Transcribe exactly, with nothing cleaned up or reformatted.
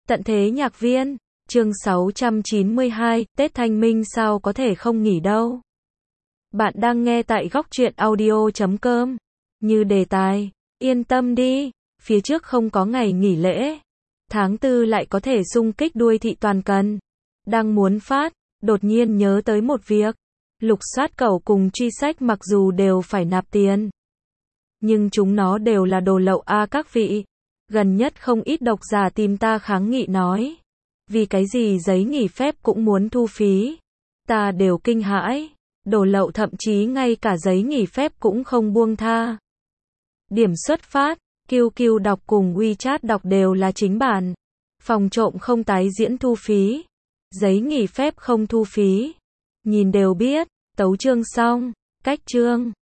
Tận thế nhạc viên, chương sáu trăm chín mươi hai, Tết Thanh Minh sao có thể không nghỉ đâu. Bạn đang nghe tại góc truyện audio chấm com. Như đề tài, yên tâm đi, phía trước không có ngày nghỉ lễ. Tháng tư lại có thể xung kích đuôi thị toàn cần. Đang muốn phát, đột nhiên nhớ tới một việc. Lục soát cẩu cùng truy sách mặc dù đều phải nạp tiền, nhưng chúng nó đều là đồ lậu a các vị. Gần nhất không ít độc giả tìm ta kháng nghị nói, vì cái gì giấy nghỉ phép cũng muốn thu phí. Ta đều kinh hãi, đồ lậu thậm chí ngay cả giấy nghỉ phép cũng không buông tha. Điểm xuất phát, quy quy đọc cùng WeChat đọc đều là chính bản. Phòng trộm không tái diễn thu phí, giấy nghỉ phép không thu phí. Nhìn đều biết, tấu chương xong, cách chương.